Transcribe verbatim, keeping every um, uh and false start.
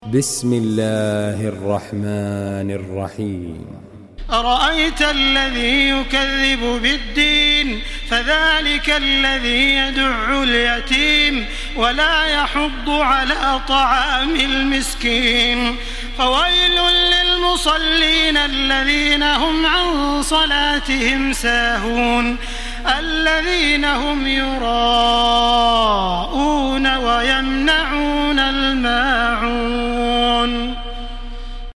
بسم الله الرحمن الرحيم. أرأيت الذي يكذب بالدين فذلك الذي يدع اليتيم ولا يحض على طعام المسكين فويل للمصلين الذين هم عن صلاتهم ساهون الذين هم يراءون